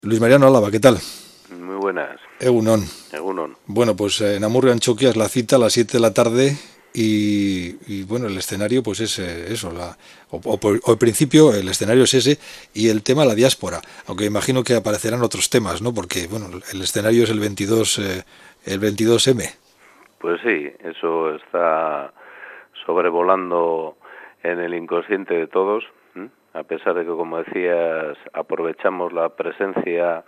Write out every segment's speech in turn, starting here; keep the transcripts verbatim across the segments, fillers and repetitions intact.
Luis Mariano Álava, ¿qué tal? Muy buenas, Egunon. Egunon. Bueno, pues eh, en Amurrio Antxoquia es la cita a las siete de la tarde y, y, bueno, el escenario pues es eh, eso, la, o, o, o al principio el escenario es ese y el tema la diáspora, aunque imagino que aparecerán otros temas, ¿no? Porque, bueno, el escenario es el veintidós, eh, el veintidós eme. Pues sí, eso está sobrevolando en el inconsciente de todos, ¿m? A pesar de que, como decías, aprovechamos la presencia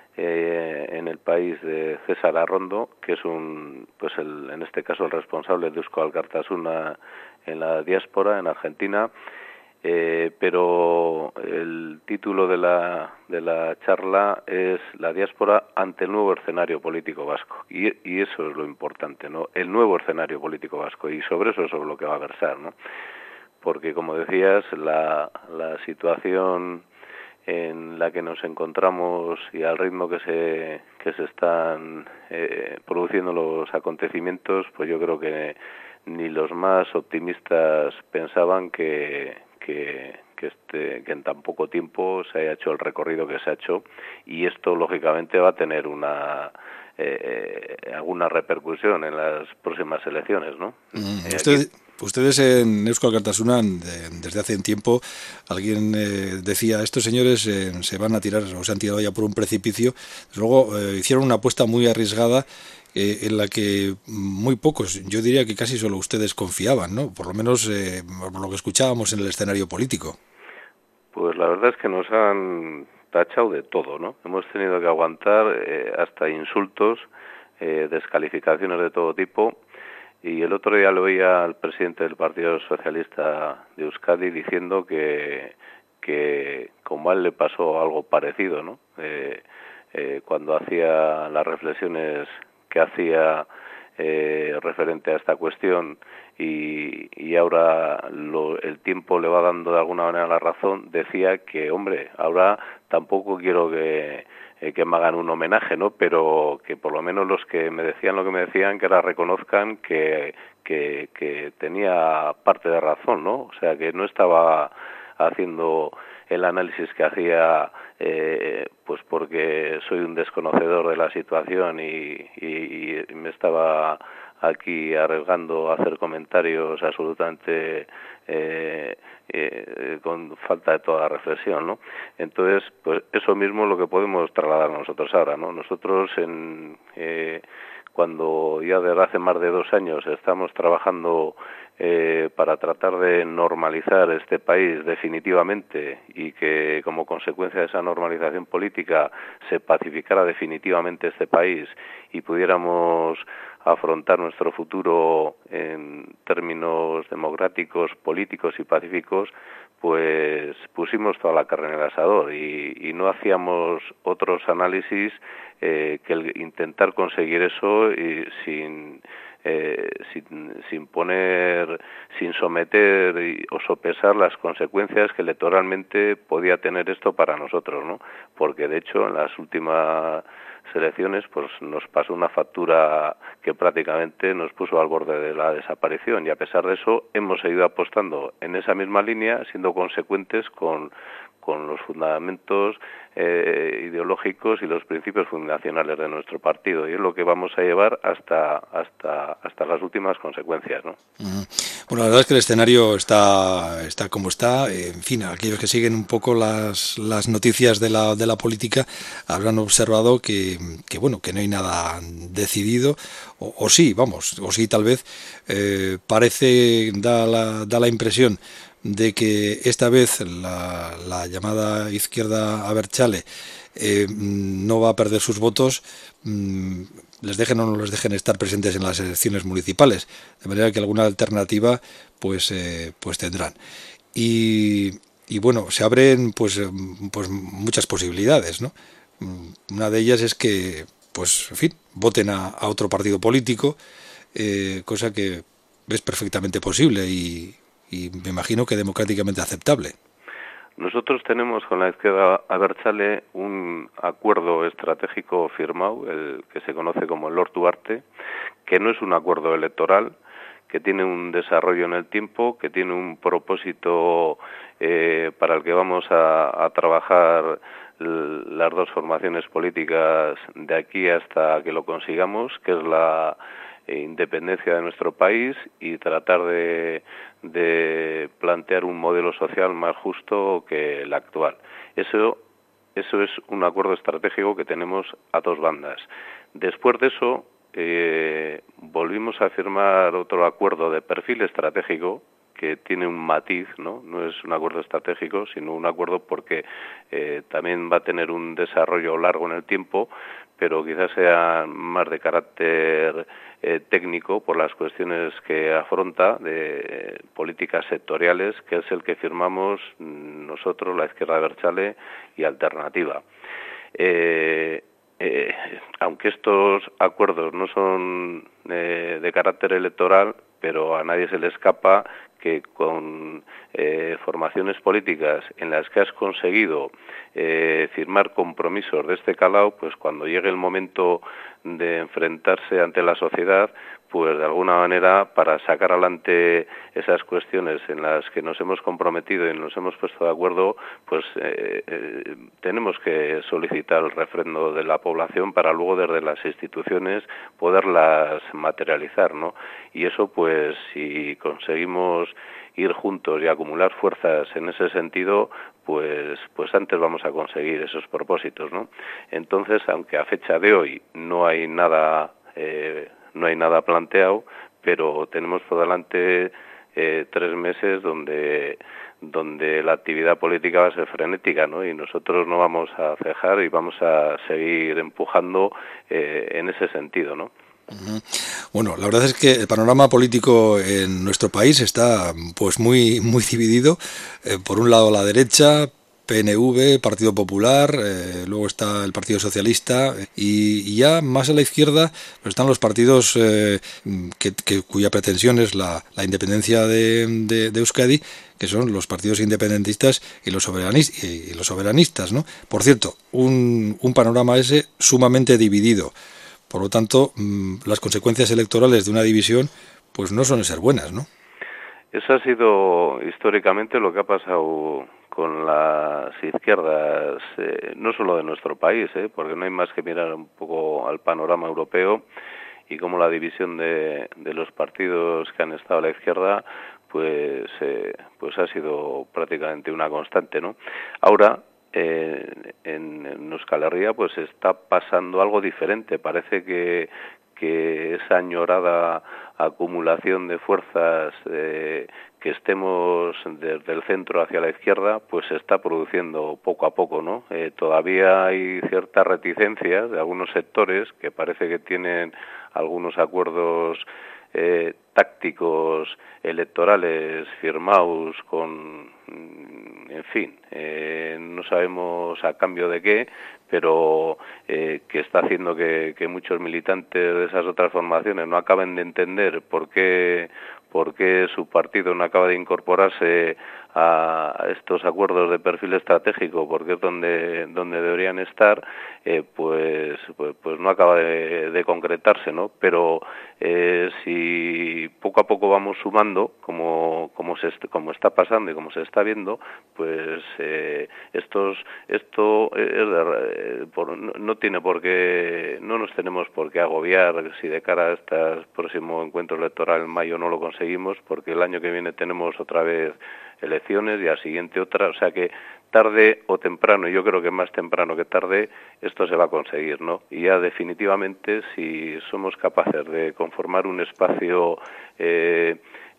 eh, en el país de César Arrondo, que es un, pues el, en este caso el responsable de Eusko Alkartasuna en la diáspora, en Argentina. Eh, pero el título de la, de la charla es La diáspora ante el nuevo escenario político vasco, y, y eso es lo importante, ¿no? El nuevo escenario político vasco, y sobre eso es sobre lo que va a versar, ¿no? Porque, como decías, la, la situación en la que nos encontramos y al ritmo que se que se están eh, produciendo los acontecimientos, pues yo creo que ni los más optimistas pensaban que que que, este, que en tan poco tiempo se haya hecho el recorrido que se ha hecho, y esto lógicamente va a tener una eh, alguna repercusión en las próximas elecciones, ¿no? Mm, Eh, aquí usted, ustedes en Eusko Alkartasuna, de, desde hace un tiempo, alguien eh, decía, estos señores eh, se van a tirar o se han tirado ya por un precipicio. Luego eh, hicieron una apuesta muy arriesgada eh, en la que muy pocos, yo diría que casi solo ustedes confiaban, ¿no? Por lo menos eh, por lo que escuchábamos en el escenario político. Pues la verdad es que nos han tachado de todo, ¿no? Hemos tenido que aguantar eh, hasta insultos, eh, descalificaciones de todo tipo, y el otro día lo oía al presidente del Partido Socialista de Euskadi diciendo que, que como a él le pasó algo parecido, ¿no? Eh, eh, cuando hacía las reflexiones que hacía eh, referente a esta cuestión, y, y ahora lo, el tiempo le va dando de alguna manera la razón, decía que, hombre, ahora tampoco quiero que, eh, que me hagan un homenaje, ¿no? Pero que por lo menos los que me decían lo que me decían, que ahora reconozcan que, que, que tenía parte de razón, ¿no? O sea, que no estaba haciendo el análisis que hacía eh, pues porque soy un desconocedor de la situación y, y, y me estaba aquí arriesgando a hacer comentarios absolutamente eh, eh, con falta de toda reflexión, ¿no? Entonces, pues eso mismo es lo que podemos trasladar nosotros ahora, ¿no? Nosotros en eh, cuando ya desde hace más de dos años estamos trabajando eh, para tratar de normalizar este país definitivamente, y que como consecuencia de esa normalización política se pacificara definitivamente este país y pudiéramos afrontar nuestro futuro en términos democráticos, políticos y pacíficos, pues pusimos toda la carne en el asador y, y no hacíamos otros análisis eh, que el intentar conseguir eso y sin, eh, sin sin poner, sin someter y, o sopesar las consecuencias que electoralmente podía tener esto para nosotros, ¿no? Porque de hecho en las últimas elecciones pues nos pasó una factura que prácticamente nos puso al borde de la desaparición, y a pesar de eso hemos seguido apostando en esa misma línea, siendo consecuentes con con los fundamentos eh, ideológicos y los principios fundacionales de nuestro partido, y es lo que vamos a llevar hasta hasta hasta las últimas consecuencias, ¿no? Uh-huh. Bueno, la verdad es que el escenario está, está como está. En fin, aquellos que siguen un poco las, las noticias de la, de la política habrán observado que, que, bueno, que no hay nada decidido, o, o sí, vamos, o sí tal vez, eh, parece, da la, da la impresión de que esta vez la, la llamada izquierda abertzale eh, no va a perder sus votos, mmm, les dejen o no les dejen estar presentes en las elecciones municipales, de manera que alguna alternativa pues eh, pues tendrán. Y, y bueno, se abren pues pues muchas posibilidades, ¿no? Una de ellas es que pues en fin voten a, a otro partido político, eh, cosa que es perfectamente posible y, y me imagino que democráticamente aceptable. Nosotros tenemos con la izquierda abertzale un acuerdo estratégico firmado, el que se conoce como el Lord Duarte, que no es un acuerdo electoral, que tiene un desarrollo en el tiempo, que tiene un propósito eh, para el que vamos a, a trabajar las dos formaciones políticas de aquí hasta que lo consigamos, que es la independencia de nuestro país y tratar de, de plantear un modelo social más justo que el actual. Eso, eso es un acuerdo estratégico que tenemos a dos bandas. Después de eso, eh, volvimos a firmar otro acuerdo de perfil estratégico que tiene un matiz, ¿no? No es un acuerdo estratégico, sino un acuerdo porque eh, también va a tener un desarrollo largo en el tiempo, pero quizás sea más de carácter eh, técnico por las cuestiones que afronta de eh, políticas sectoriales, que es el que firmamos nosotros, la izquierda abertzale y Alternativa. Eh, eh, aunque estos acuerdos no son eh, de carácter electoral, pero a nadie se le escapa que con eh, formaciones políticas en las que has conseguido eh, firmar compromisos de este calado, pues cuando llegue el momento de enfrentarse ante la sociedad, pues de alguna manera para sacar adelante esas cuestiones en las que nos hemos comprometido y nos hemos puesto de acuerdo, pues eh, eh, tenemos que solicitar el refrendo de la población para luego desde las instituciones poderlas materializar, ¿no? Y eso, pues si conseguimos ir juntos y acumular fuerzas en ese sentido, pues pues antes vamos a conseguir esos propósitos, ¿no? Entonces, aunque a fecha de hoy no hay nada eh, no hay nada planteado, pero tenemos por delante eh, tres meses donde donde la actividad política va a ser frenética, ¿no? Y nosotros no vamos a cejar y vamos a seguir empujando eh, en ese sentido, ¿no? Bueno, la verdad es que el panorama político en nuestro país está pues muy muy dividido. Eh, por un lado la derecha, P N V, Partido Popular, eh, luego está el Partido Socialista y, y ya más a la izquierda pues están los partidos eh, que, que, cuya pretensión es la, la independencia de, de, de Euskadi, que son los partidos independentistas y los, soberanis, y, y los soberanistas, ¿no? Por cierto, un, un panorama ese sumamente dividido. Por lo tanto, las consecuencias electorales de una división pues no suelen ser buenas, ¿no? Eso ha sido históricamente lo que ha pasado con las izquierdas, eh, no solo de nuestro país, eh, porque no hay más que mirar un poco al panorama europeo y cómo la división de, de los partidos que han estado a la izquierda pues, eh, pues ha sido prácticamente una constante, ¿no? Ahora, Eh, en, en Euskal Herria pues está pasando algo diferente. Parece que, que esa añorada acumulación de fuerzas eh, que estemos desde el centro hacia la izquierda pues se está produciendo poco a poco, ¿no? Eh, todavía hay ciertas reticencias de algunos sectores que parece que tienen algunos acuerdos eh, tácticos electorales firmados con, en fin, eh, no sabemos a cambio de qué, pero eh, que está haciendo que, que muchos militantes de esas otras formaciones no acaben de entender por qué, por qué su partido no acaba de incorporarse a estos acuerdos de perfil estratégico, porque es donde donde deberían estar, eh, pues, pues pues no acaba de, de concretarse, ¿no? Pero eh, si poco a poco vamos sumando, como como se como está pasando y como se está viendo, pues eh, estos esto es de, por, no, no tiene por qué, no nos tenemos por qué agobiar si de cara a este próximo encuentro electoral en mayo no lo conseguimos, porque el año que viene tenemos otra vez elecciones y al siguiente otra, o sea que tarde o temprano, y yo creo que más temprano que tarde, esto se va a conseguir, ¿no? Y ya definitivamente, si somos capaces de conformar un espacio eh,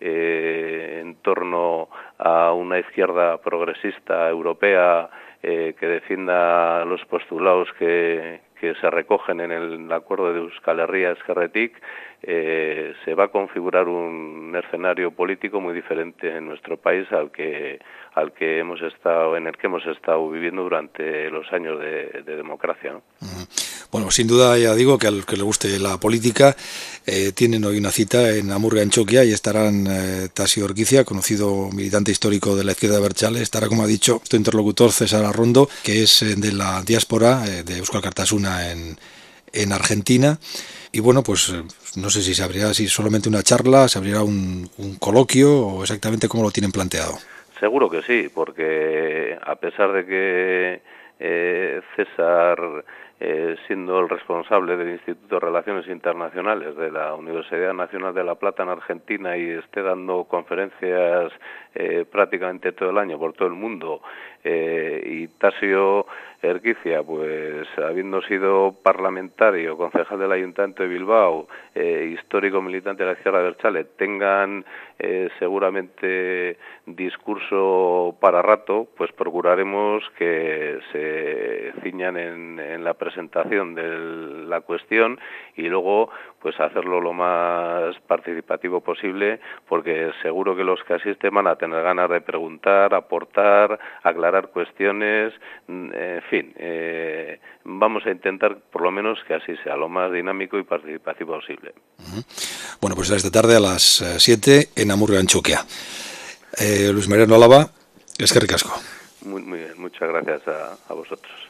eh, en torno a una izquierda progresista europea eh, que defienda los postulados que, que se recogen en el acuerdo de Euskal Herria Ezkerretik, eh, se va a configurar un escenario político muy diferente en nuestro país al que al que hemos estado en el que hemos estado viviendo durante los años de, de democracia, ¿no? Uh-huh. Bueno, sin duda ya digo que al que le guste la política eh, tienen hoy una cita en Amurga, en Choquia, y estarán eh, Tasi Orquicia, conocido militante histórico de la izquierda abertzale, estará, como ha dicho, nuestro interlocutor César Arrondo, que es eh, de la diáspora eh, de Euskal Kartasuna en, en Argentina. Y bueno, pues no sé si se abrirá si solamente una charla, se abrirá un, un coloquio o exactamente cómo lo tienen planteado. Seguro que sí, porque a pesar de que eh, César, eh, siendo el responsable del Instituto de Relaciones Internacionales de la Universidad Nacional de La Plata en Argentina y esté dando conferencias eh, prácticamente todo el año por todo el mundo, eh, y Tasio Erquicia, pues habiendo sido parlamentario, concejal del Ayuntamiento de Bilbao, eh, histórico militante de la izquierda abertzale, tengan eh, seguramente discurso para rato, pues procuraremos que se ciñan en, en la presentación de la cuestión y luego pues hacerlo lo más participativo posible, porque seguro que los que asisten van a tener ganas de preguntar, aportar, aclarar cuestiones, en fin, eh, vamos a intentar por lo menos que así sea, lo más dinámico y participativo posible. Uh-huh. Bueno, pues esta tarde a las siete en Amurrio Antxuquia. Eh, Luis Mariano Álava, eskerrik asko. Muy, muy bien, muchas gracias a, a vosotros.